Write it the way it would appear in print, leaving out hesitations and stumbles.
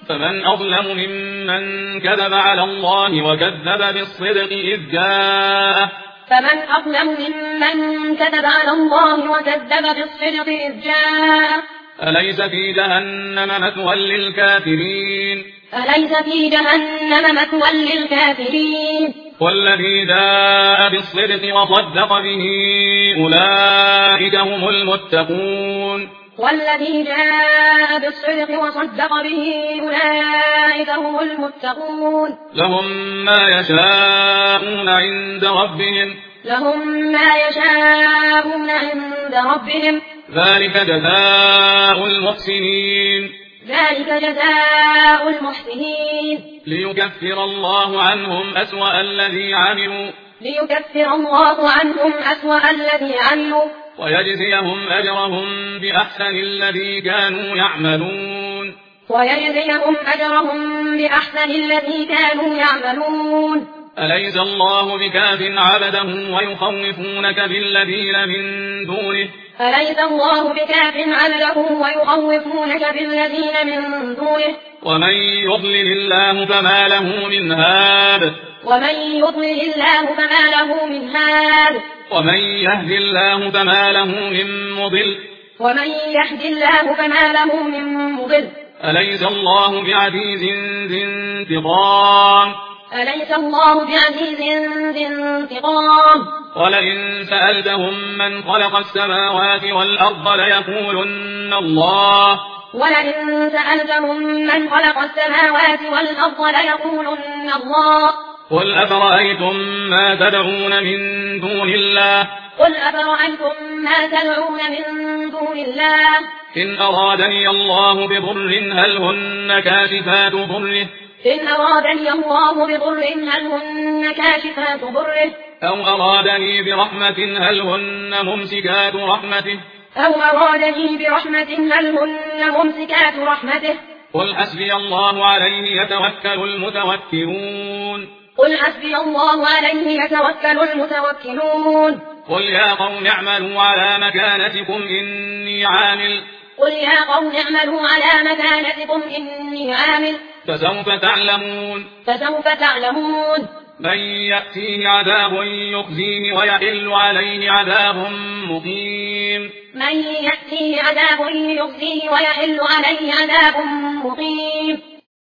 فمن أظلم ممن كذب على الله وكذب بالصدق إذ جاءه فمن أظلم ممن كذب على الله وكذب بالصدق إذ جاءه أليس في جهنم مثوى للكافرين أليس في جهنم مثوى للكافرين والذي جاء بالصدق وصدق به أولئك هم المتقون والذي جاء بالصدق وصدق به أولئك هم المتقون لهم ما يشاءون عند ربهم لهم ما يشاءون عند ربهم ذلك جزاء المحسنين ذلك جزاء المحسنين ليكفر الله عنهم أسوأ الذي عملوا ويجزيهم أجرهم بأحسن الذي كانوا يعملون أليس الله بكاف عبده ويخوفونك بالذين من دونه ومن يضلل الله فما له من هاد ومن يهد الله فما له من مضل أليس الله بعزيز ذي انتقام ولئن سألتهم من خلق السماوات والأرض ليقولن الله قل أفرأيتم ما تدعون من دون الله إن أرادني الله بضر هل هن كاشفات ضره أو أرادني برحمة هل هن ممسكات رحمته قل حسبي الله عليه يتوكل المتوكلون قل يا قوم اعملوا على مكانتكم إني عامل فسوف تعلمون من يأتيه عذاب يخزيه ويحل عليه عذاب مقيم